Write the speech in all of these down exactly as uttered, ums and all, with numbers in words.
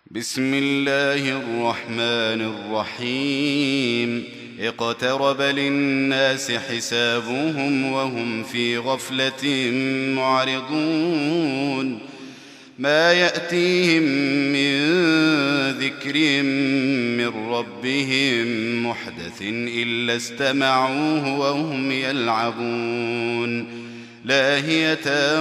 بسم الله الرحمن الرحيم اقترب للناس حسابهم وهم في غفلة معرضون ما يأتيهم من ذكر من ربهم محدث إلا استمعوه وهم يلعبون لاهية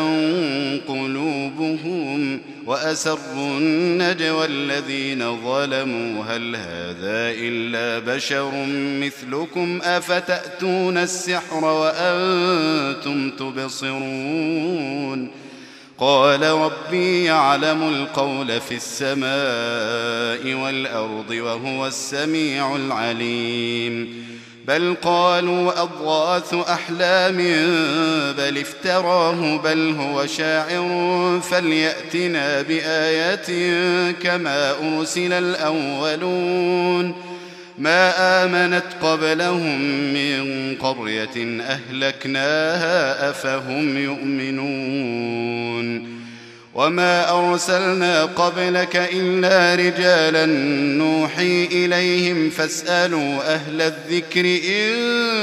قلوبهم وأسروا النجوى الذين ظلموا هل هذا إلا بشر مثلكم أفتأتون السحر وأنتم تبصرون قال ربي يعلم القول في السماء والأرض وهو السميع العليم بل قالوا أضغاث أحلام بل افتراه بل هو شاعر فليأتنا بآية كما أرسل الأولون ما آمنت قبلهم من قرية أهلكناها أفهم يؤمنون وما أرسلنا قبلك إلا رجالا نوحي إليهم فاسألوا أهل الذكر إن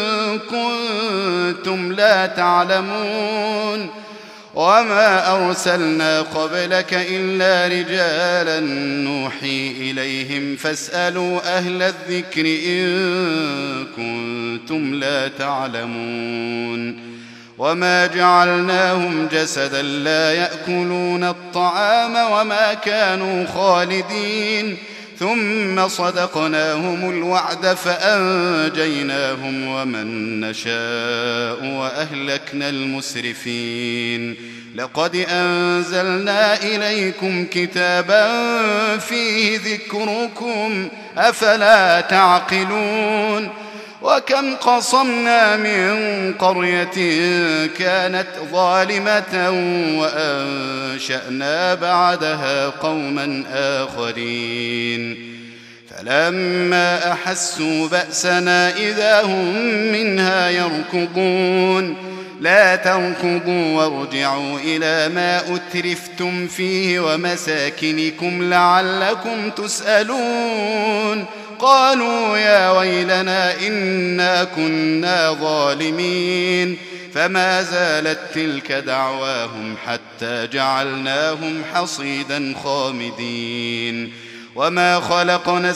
كنتم لا تعلمون وما أرسلنا قبلك إلا رجالا نوحي إليهم فاسألوا أهل الذكر إن كنتم لا تعلمون وما جعلناهم جسدا لا يأكلون الطعام وما كانوا خالدين ثم صدقناهم الوعد فأنجيناهم ومن نشاء وأهلكنا المسرفين لقد أنزلنا إليكم كتابا فيه ذكركم أفلا تعقلون وكم قصمنا من قرية كانت ظالمة وأنشأنا بعدها قوما آخرين فلما أحسوا بأسنا إذا هم منها يركضون لا تركضوا وارجعوا إلى ما أترفتم فيه ومساكنكم لعلكم تسألون قالوا يا ويلنا إنا كنا ظالمين فما زالت تلك دعواهم حتى جعلناهم حصيدا خامدين وما خلقنا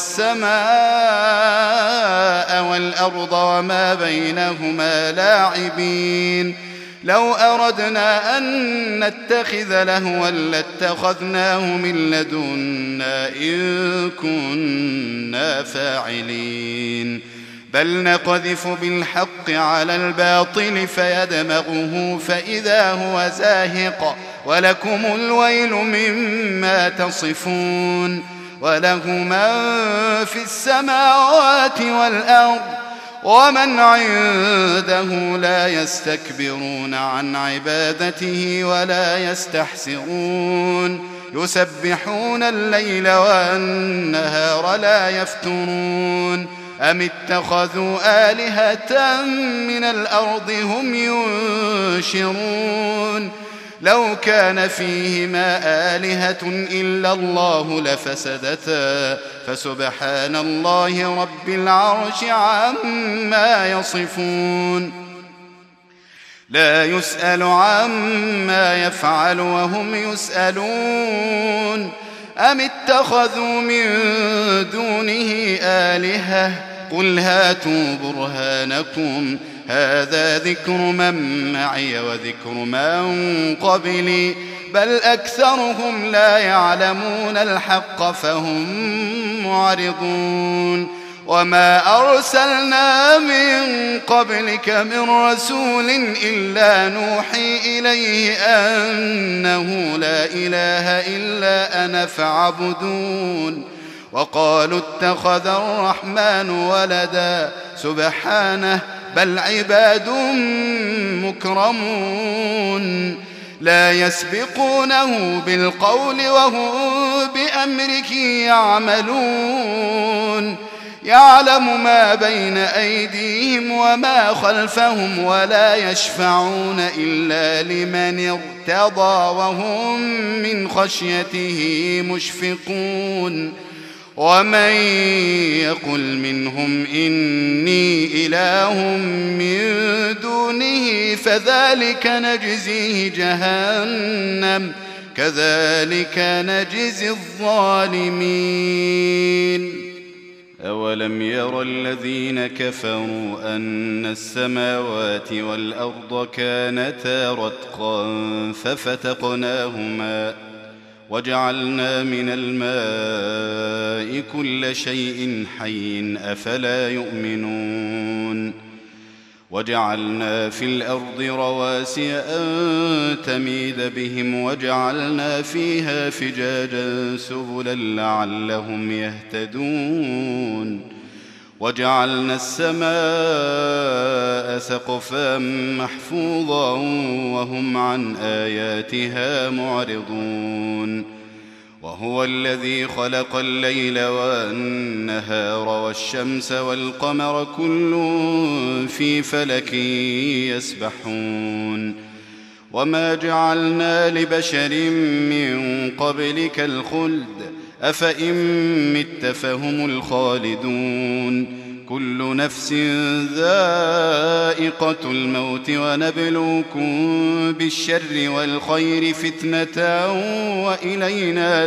السماء والأرض وما بينهما لاعبين لو أردنا أن نتخذ لهوا لاتخذناه من لدنا إن كنا فاعلين بل نقذف بالحق على الباطل فيدمغه فإذا هو زاهق ولكم الويل مما تصفون وله من في السماوات والأرض ومن عنده لا يستكبرون عن عبادته ولا يستحسرون يسبحون الليل والنهار لا يفترون أم اتخذوا آلهة من الأرض هم ينشرون لو كان فيهما آلهة إلا الله لفسدتا فسبحان الله رب العرش عما يصفون لا يسأل عما يفعل وهم يسألون أم اتخذوا من دونه آلهة قل هاتوا برهانكم هذا ذكر من معي وذكر من قبلي بل أكثرهم لا يعلمون الحق فهم معرضون وما أرسلنا من قبلك من رسول إلا نوحي إليه أنه لا إله إلا أنا فاعبدون وقالوا اتخذ الرحمن ولدا سبحانه بل عباد مكرمون لا يسبقونه بالقول وهم بأمره يعملون يعلم ما بين أيديهم وما خلفهم ولا يشفعون إلا لمن ارتضى وهم من خشيته مشفقون ومن يقل منهم إني إله من دونه فذلك نجزيه جهنم كذلك نجزي الظالمين. أولم ير الذين كفروا أن السماوات والأرض كانتا رتقا ففتقناهما وجعلنا من الماء كل شيء حي أفلا يؤمنون وجعلنا في الأرض رواسي أن تميد بهم وجعلنا فيها فجاجا سبلا لعلهم يهتدون وجعلنا السماء سقفا محفوظا وهم عن آياتها معرضون وهو الذي خلق الليل والنهار والشمس والقمر كل في فلك يسبحون وما جعلنا لبشر من قبلك الخلد أفإن مت فهم الخالدون كل نفس ذائقة الموت ونبلوكم بالشر والخير فتنة وإلينا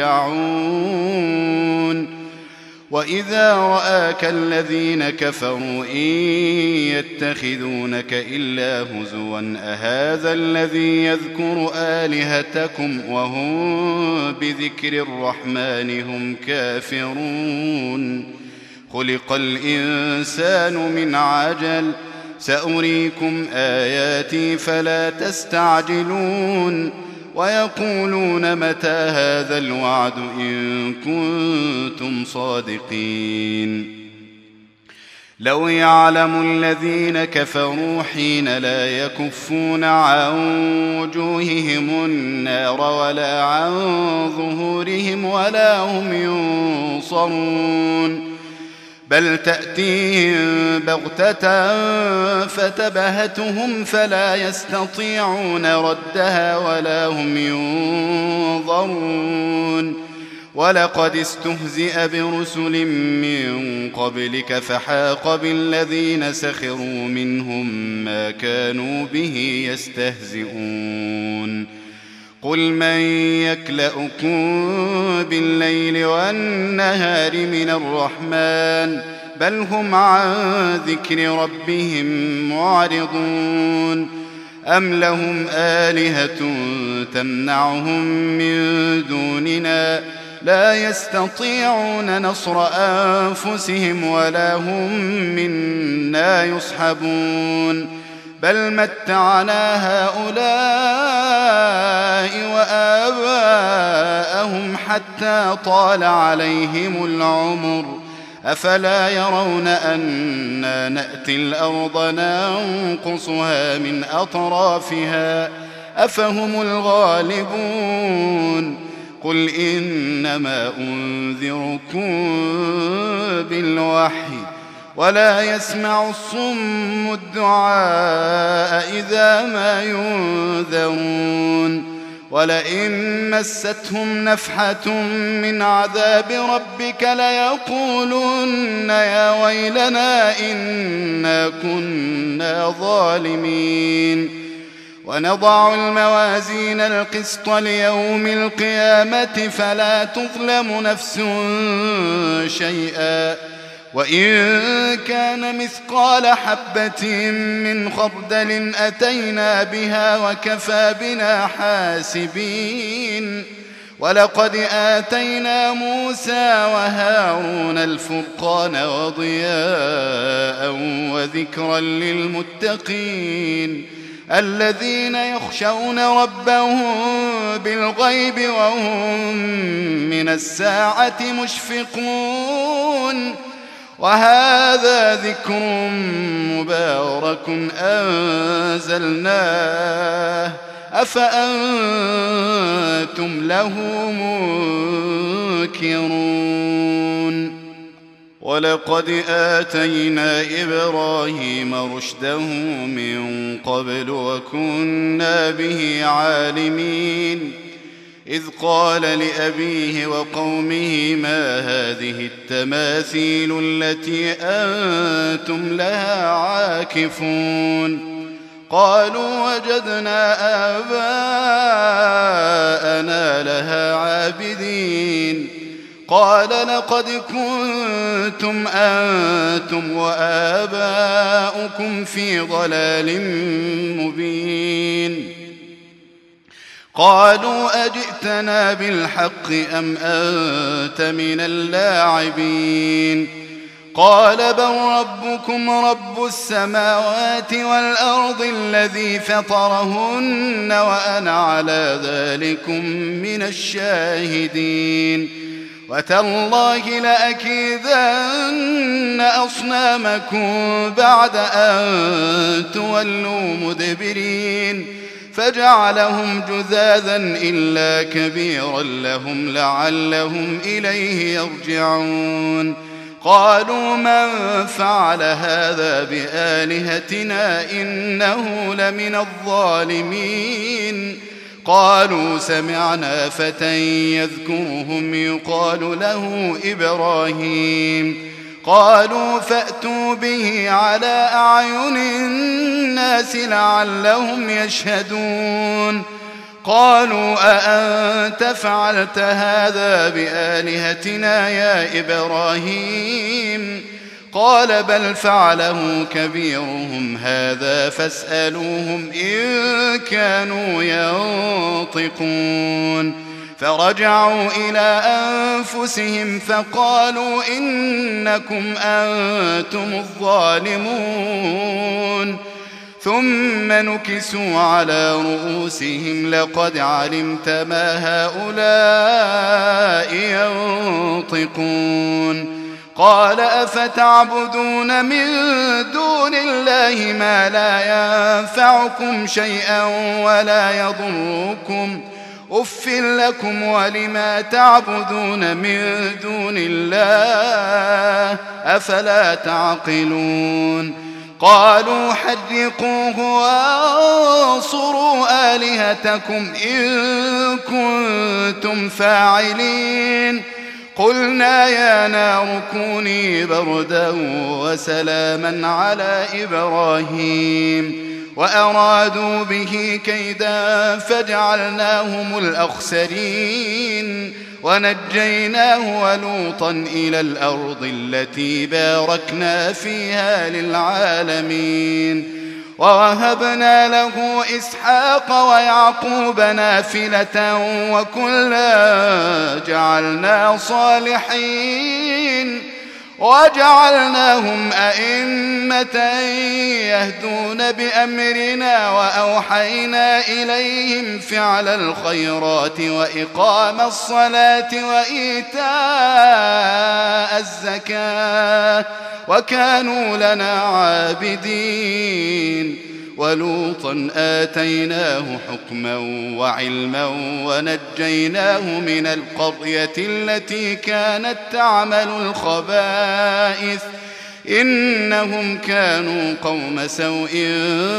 ترجعون وإذا رآك الذين كفروا إن يتخذونك إلا هزوا أهذا الذي يذكر آلهتكم وهم بذكر الرحمن هم كافرون خلق الإنسان من عجل سأريكم آياتي فلا تستعجلون ويقولون متى هذا الوعد إن كنتم صادقين لو يعلم الذين كفروا حين لا يكفون عن وجوههم النار ولا عن ظهورهم ولا هم ينصرون بل تأتيهم بغتة فتبهتهم فلا يستطيعون ردها ولا هم ينظرون ولقد استهزئ برسل من قبلك فحاق بالذين سخروا منهم ما كانوا به يستهزئون قل من يكلؤكم بالليل والنهار من الرحمن بل هم عن ذكر ربهم معرضون أم لهم آلهة تمنعهم من دوننا لا يستطيعون نصر أنفسهم ولا هم منا يصحبون بل متعنا هؤلاء وآباءهم حتى طال عليهم العمر أفلا يرون أنا نأتي الأرض ننقصها من أطرافها أفهم الغالبون قل إنما أنذركم بالوحي ولا يسمع الصم الدعاء إذا ما ينذرون ولئن مستهم نفحة من عذاب ربك ليقولن يا ويلنا إنا كنا ظالمين ونضع الموازين القسط ليوم القيامة فلا تظلم نفس شيئا وإن كان مثقال حبة من خردل أتينا بها وكفى بنا حاسبين ولقد آتينا موسى وهارون الفرقان وضياء وذكرا للمتقين الذين يخشون ربهم بالغيب وهم من الساعة مشفقون وهذا ذكر مبارك أنزلناه أفأنتم له منكرون ولقد آتينا إبراهيم رشده من قبل وكنا به عالمين إذ قال لأبيه وقومه ما هذه التماثيل التي أنتم لها عاكفون قالوا وجدنا آباءنا لها عابدين قال لقد كنتم أنتم وآباؤكم في ضلال مبين قالوا أجئتنا بالحق أم أنت من اللاعبين قال بل ربكم رب السماوات والأرض الذي فطرهن وأنا على ذلكم من الشاهدين وتالله لأكيدن أصنامكم بعد أن تولوا مدبرين فجعلهم جذاذا إلا كبيرا لهم لعلهم إليه يرجعون قالوا من فعل هذا بآلهتنا إنه لمن الظالمين قالوا سمعنا فتى يذكرهم يقال له إبراهيم قالوا فأتوا به على أعين الناس لعلهم يشهدون قالوا أأنت فعلت هذا بآلهتنا يا إبراهيم قال بل فعله كبيرهم هذا فاسألوهم إن كانوا ينطقون فرجعوا إلى أنفسهم فقالوا إنكم أنتم الظالمون ثم نكسوا على رؤوسهم لقد علمت ما هؤلاء ينطقون قال أفتعبدون من دون الله ما لا ينفعكم شيئا ولا يضركم أف لكم ولما تعبدون من دون الله أفلا تعقلون قالوا حرقوه وانصروا آلهتكم إن كنتم فاعلين قلنا يا نار كوني بردا وسلاما على إبراهيم وأرادوا به كيدا فجعلناهم الأخسرين ونجيناه ولوطا إلى الأرض التي باركنا فيها للعالمين ووهبنا له إسحاق ويعقوب نافلة وكلا جعلنا صالحين وجعلناهم أئمة يهدون بأمرنا وأوحينا إليهم فعل الخيرات وإقام الصلاة وإيتاء الزكاة وكانوا لنا عابدين ولوطا آتيناه حكما وعلما ونجيناه من القرية التي كانت تعمل الخبائث إنهم كانوا قوم سوء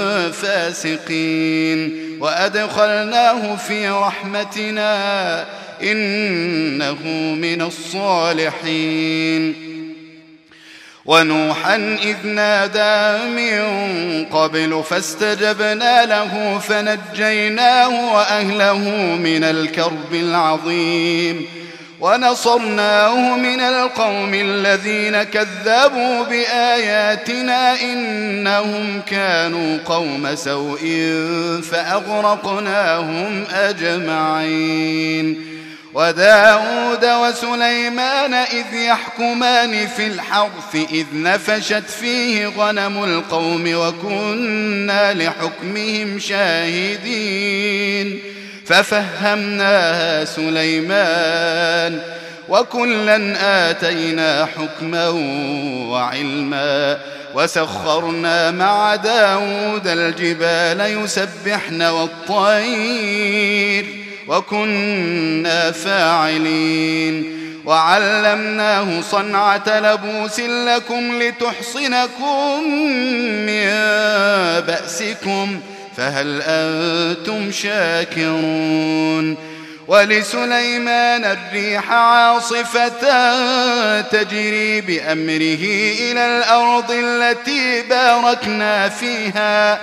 فاسقين وأدخلناه في رحمتنا إنه من الصالحين ونوحا إذ نادى من قبل فاستجبنا له فنجيناه وأهله من الكرب العظيم ونصرناه من القوم الذين كذبوا بآياتنا إنهم كانوا قوم سوء فأغرقناهم أجمعين وداود وسليمان إذ يحكمان في الحرث إذ نفشت فيه غنم القوم وكنا لحكمهم شاهدين ففهمناها سليمان وكلا آتينا حكما وعلما وسخرنا مع داود الجبال يسبحن والطير وكنا فاعلين وعلمناه صنعة لبوس لكم لتحصنكم من بأسكم فهل أنتم شاكرون ولسليمان الريح عاصفة تجري بأمره إلى الأرض التي باركنا فيها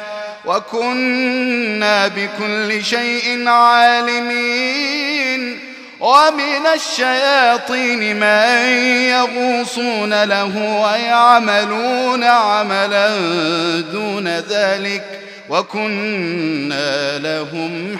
وكنا بكل شيء عالمين ومن الشياطين من يغوصون له ويعملون عملا دون ذلك وكنا لهم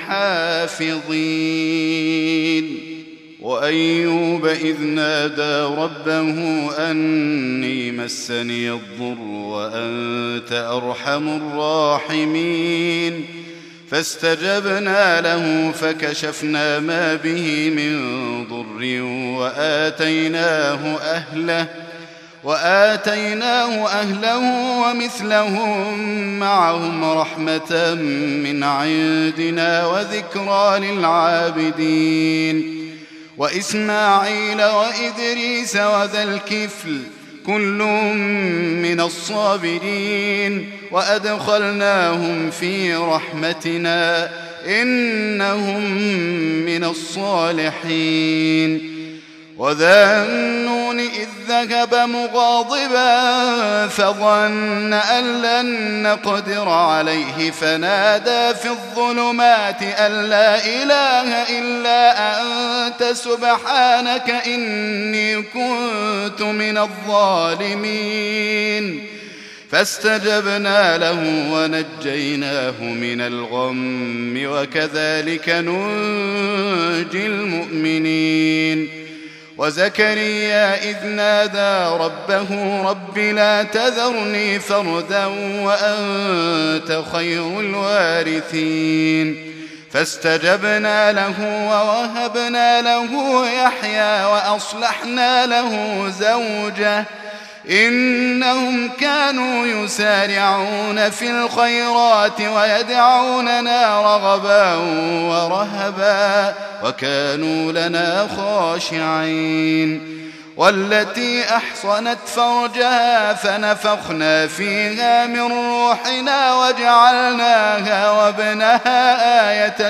حافظين وأيوب إذ نادى ربه أني مسني الضر وأنت أرحم الراحمين فاستجبنا له فكشفنا ما به من ضر وآتيناه أهله وآتيناه أهله ومثلهم معهم رحمة من عندنا وذكرى للعابدين وإسماعيل وإدريس وذا الكفل كل من الصابرين وأدخلناهم في رحمتنا إنهم من الصالحين وذا النون إذ ذهب مغاضبا فظن أن لن نقدر عليه فنادى في الظلمات أن لا إله إلا أنت سبحانك إني كنت من الظالمين فاستجبنا له ونجيناه من الغم وكذلك ننجي المؤمنين وزكريا إذ نادى ربه رب لا تذرني فردا وأنت خير الوارثين فاستجبنا له ووهبنا له يحيى وأصلحنا له زوجه إنهم كانوا يسارعون في الخيرات ويدعوننا رغبا ورهبا وكانوا لنا خاشعين والتي أحصنت فرجها فنفخنا فيها من روحنا وجعلناها وابنها آية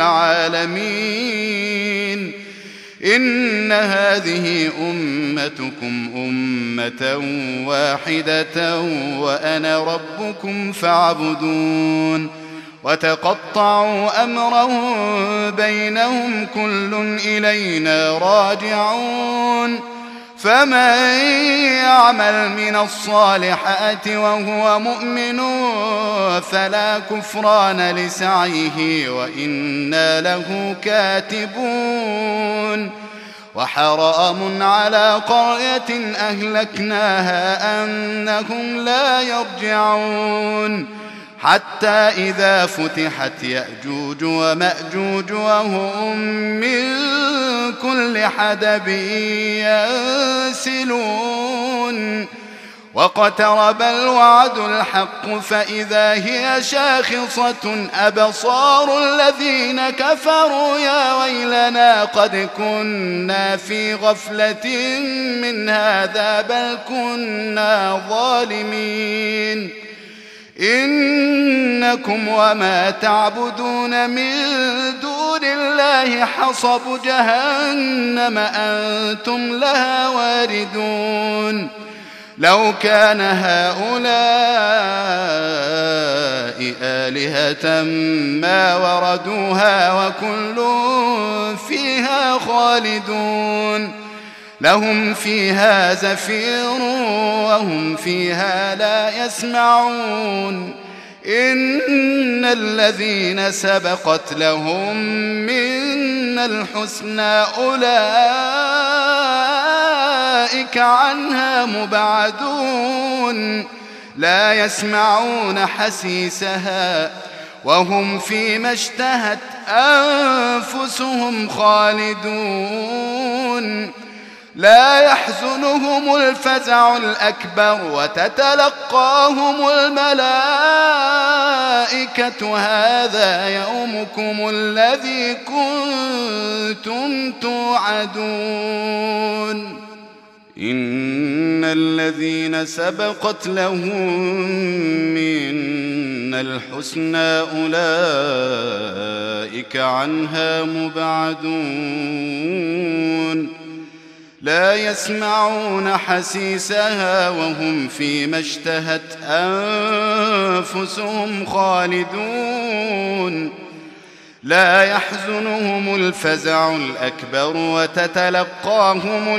للعالمين إن هذه أمتكم أمة واحدة وأنا ربكم فاعبدون وتقطعوا أمرهم بينهم كل إلينا راجعون فمن يعمل من الصالحات وهو مؤمن فلا كفران لسعيه وإنا له كاتبون وحرام على قرية أهلكناها أنهم لا يرجعون حتى إذا فتحت يأجوج ومأجوج وهم من كل حدب ينسلون واقترب الوعد الحق فإذا هي شاخصة أبصار الذين كفروا يا ويلنا قد كنا في غفلة من هذا بل كنا ظالمين إنكم وما تعبدون من دون الله حصب جهنم أنتم لها واردون لو كان هؤلاء آلهة ما وردوها وكل فيها خالدون لهم فيها زفير وهم فيها لا يسمعون إن الذين سبقت لهم من الحسنى أولئك عنها مبعدون لا يسمعون حسيسها وهم فيما اشتهت أنفسهم خالدون لا يحزنهم الفزع الأكبر وتتلقاهم الملائكة هذا يومكم الذي كنتم توعدون إن الذين سبقت لهم منا الحسنى أولئك عنها مبعدون لا يسمعون حسيسها وهم فيما اشتهت أنفسهم خالدون لا يحزنهم الفزع الأكبر وتتلقاهم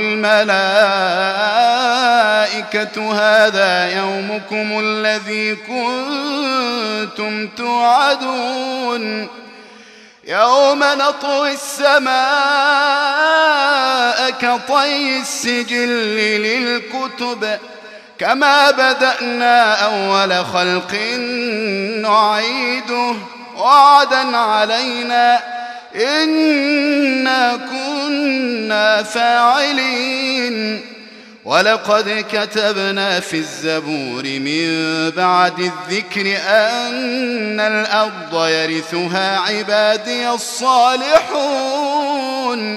الملائكة هذا يومكم الذي كنتم توعدون يوم نطوي السماء كطي السجل للكتب كما بدأنا أول خلق نعيده وعدا علينا إنا كنا فاعلين ولقد كتبنا في الزبور من بعد الذكر أن الأرض يرثها عبادي الصالحون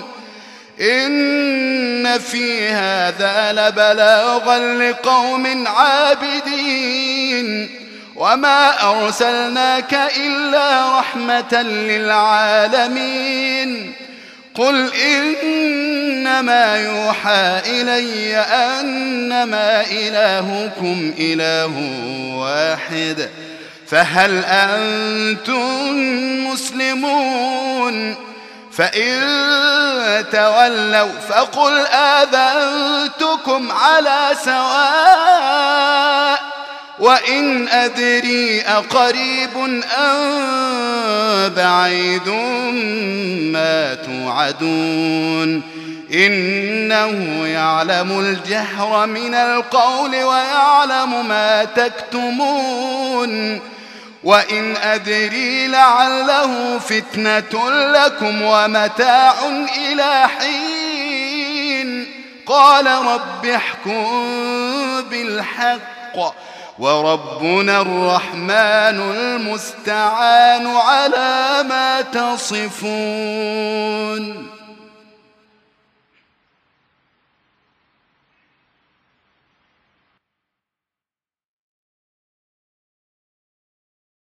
إن في هذا لبلاغا لقوم عابدين وما أرسلناك إلا رحمة للعالمين قل إنما يوحى إلي أنما إلهكم إله واحد فهل أنتم مسلمون فإن تولوا فقل آذنتكم على سواء وإن أدري أقريب أم بعيد ما توعدون إنه يعلم الجهر من القول ويعلم ما تكتمون وإن أدري لعله فتنة لكم ومتاع إلى حين قال رب احكم بالحق وربنا الرحمن المستعان على ما تصفون.